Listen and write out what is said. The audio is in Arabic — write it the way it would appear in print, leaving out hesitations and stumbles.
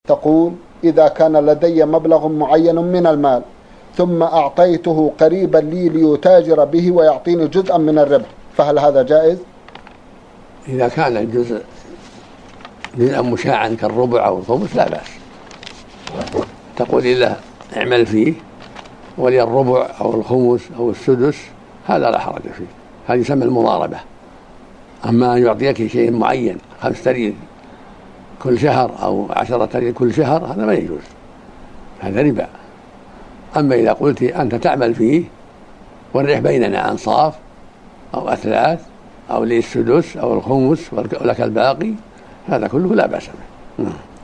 تقول: إذا كان لدي مبلغ معين من المال ثم أعطيته قريبا لي ليتاجر به ويعطيني جزءا من الربح، فهل هذا جائز؟ إذا كان الجزء جزءا مشاعا كالربع أو الخمس لا بأس، تقول له اعمل فيه ولي الربع أو الخمس أو السدس، هذا لا حرج فيه، هذا يسمى المضاربة. أما أن يعطيك شيء معين 5 ريال كل شهر أو 10 ريال كل شهر، هذا ما يجوز، هذا ربا. أما إذا قلت أنت تعمل فيه والربح بيننا أنصاف أو أثلاث أو لي السدس أو الخمس ولك الباقي، هذا كله لا بأس به.